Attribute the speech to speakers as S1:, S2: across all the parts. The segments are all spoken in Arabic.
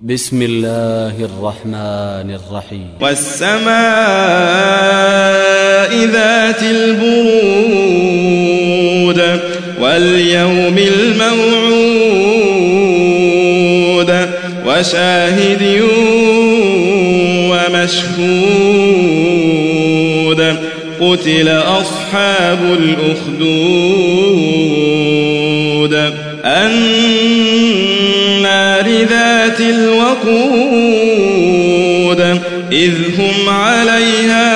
S1: بسم الله الرحمن الرحيم.
S2: والسماء ذات البرود واليوم الموعود وشاهد ومشهود قتل أصحاب الأخدود النار ذات الوقود إذ هم عليها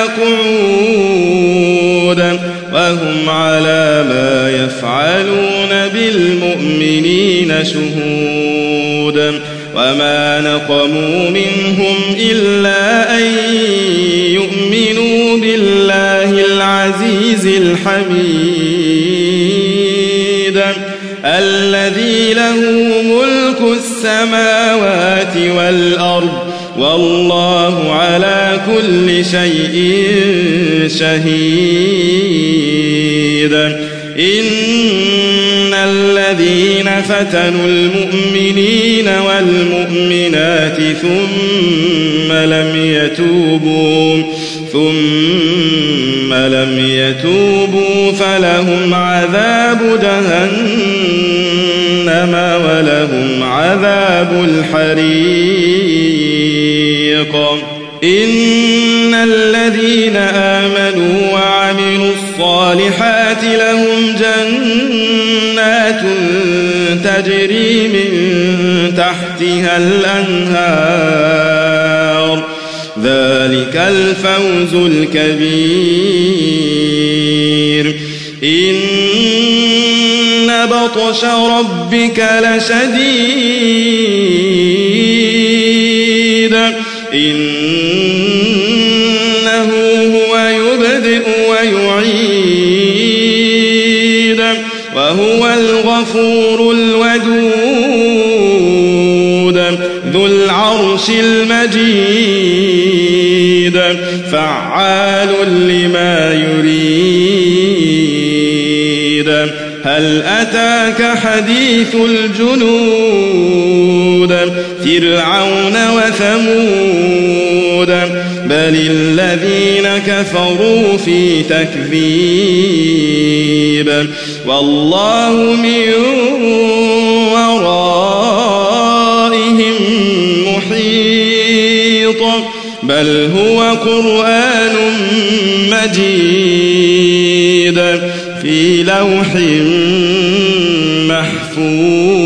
S2: قعود وهم على ما يفعلون بالمؤمنين شهود وما نقموا منهم إلا أن يؤمنوا بالله العزيز الحميد الذي له ملك السماوات والأرض والله على كل شيء شهيد. إن الذين فتنوا المؤمنين والمؤمنات ثم لم يتوبوا فلهم عذاب جهنم ولهم عذاب الحريق. إن الذين آمنوا وعملوا الصالحات لهم جنات تجري من تحتها الأنهار ذلك الفوز الكبير. إن بطش ربك لشديد إنه هو يبدئ ويعيد وهو الغفور الودود ذو العرش المجيد فعال لما يريد. هل أتاك حديث الجنود فرعون وثمود بل الذين كفروا في تكذيب والله من ورائهم محيط بل هو قرآن مجيد في لوح محفوظ.